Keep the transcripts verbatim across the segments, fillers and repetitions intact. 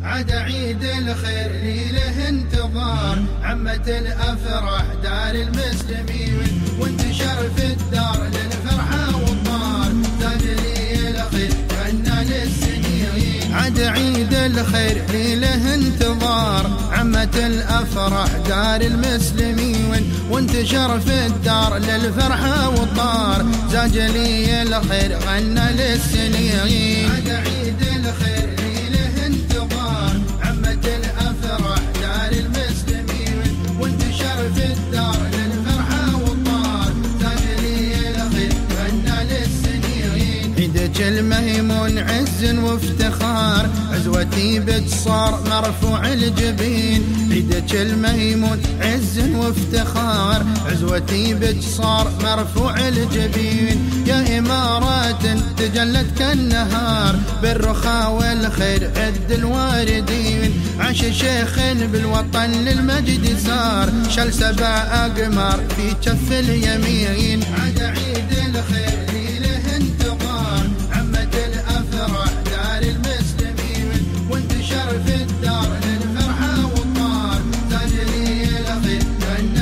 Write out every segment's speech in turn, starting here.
عاد عيد الخير ليله انتظار، عمة الأفراح دار المسلمين، وانتشر في الدار للفرحة والطار، زاد لي الخير غنى للسنين. عاد عيد الخير ليله انتظار، عمة الأفراح دار المسلمين، وانتشر في الدار للفرحة والطار، زاد لي الخير غنى للسنين. عاد عيد الخير ليله انتظار، عمة الأفراح دار المسلمين، وانتشر في الدار للفرحة والطار، زاد لي الخير غنى للسنين. عيدك الميمون عز وافتخار، عزوتي بتصار مرفوع الجبين. عيدك الميمون عز وافتخار، عزوتي بتصار مرفوع الجبين. يا إمارات تجلت كالنهار، بالرخاء والخير عد الواردين. عاش شيخ بالوطن للمجد سار، شل سبع أقمار في كف اليمين. عاد عيد الخير ليله انتظار، عمة الأفراح دار المسلمين، وانتشر في الدار للفرحة والطار، زاد لي الخير غنى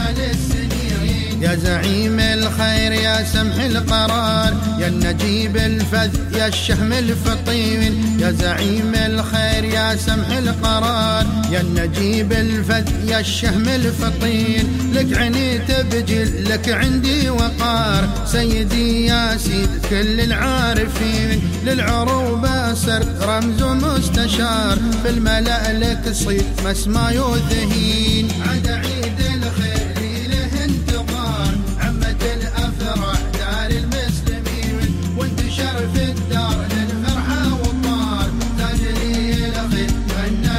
للسنين. يا زعيم الخير يا سمح القرار، يا النجيب الفذ يا الشهم الفطين. يا زعيم الخير يا سمح القرار، يا النجيب الفذ يا الشهم الفطين. لك عيني تبجل لك عندي وقار، سيدي يا سيد كل العارفين. للعروبة صرت رمز مستشار، في الملأ لك صيت مسمى يذهين. عاد عيد الخير ليله انتظار، عمة الأفراح دار المسلمين، وانتشر في الدار للفرحة والطار، زاد لي الخير غنى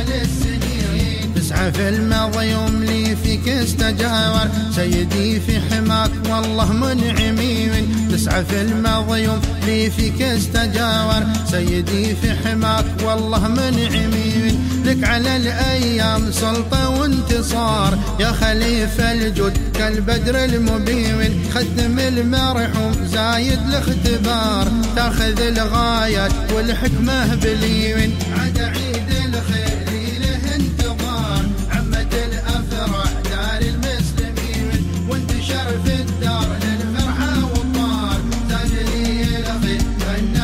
للسنين. تسعى في المضيوم لي فيك استجار، سيدي في حماك والله منعمين. تسعى في المضيوم لي فيك استجار، سيدي في حماك والله منعمين. لك على الأيام سلطة وانتصار، يا خليفة الجد كالبدر المبين. خدم المرحوم زايد الاختبار، تاخذ الغايات والحكمة بلين. عاد عيد الخير ليله انتظار، عمة الأفراح دار المسلمين، وانتشر في الدار للفرحة والطار، زاد لي الخير غنى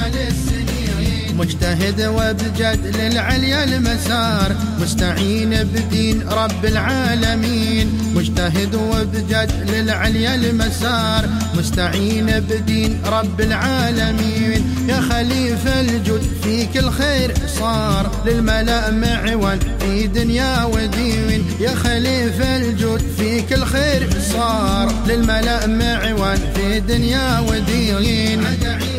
للسنين. مجتهد وبجد للعليا المسار، مستعين بدين رب العالمين. مجتهد وبجد للعليا المسار، مستعين بدين رب العالمين. يا خليفة الجد فيك الخير صار، للملأ معول في دنيا ودين. يا خليفة الجد فيك الخير صار، للملأ معول في دنيا ودين.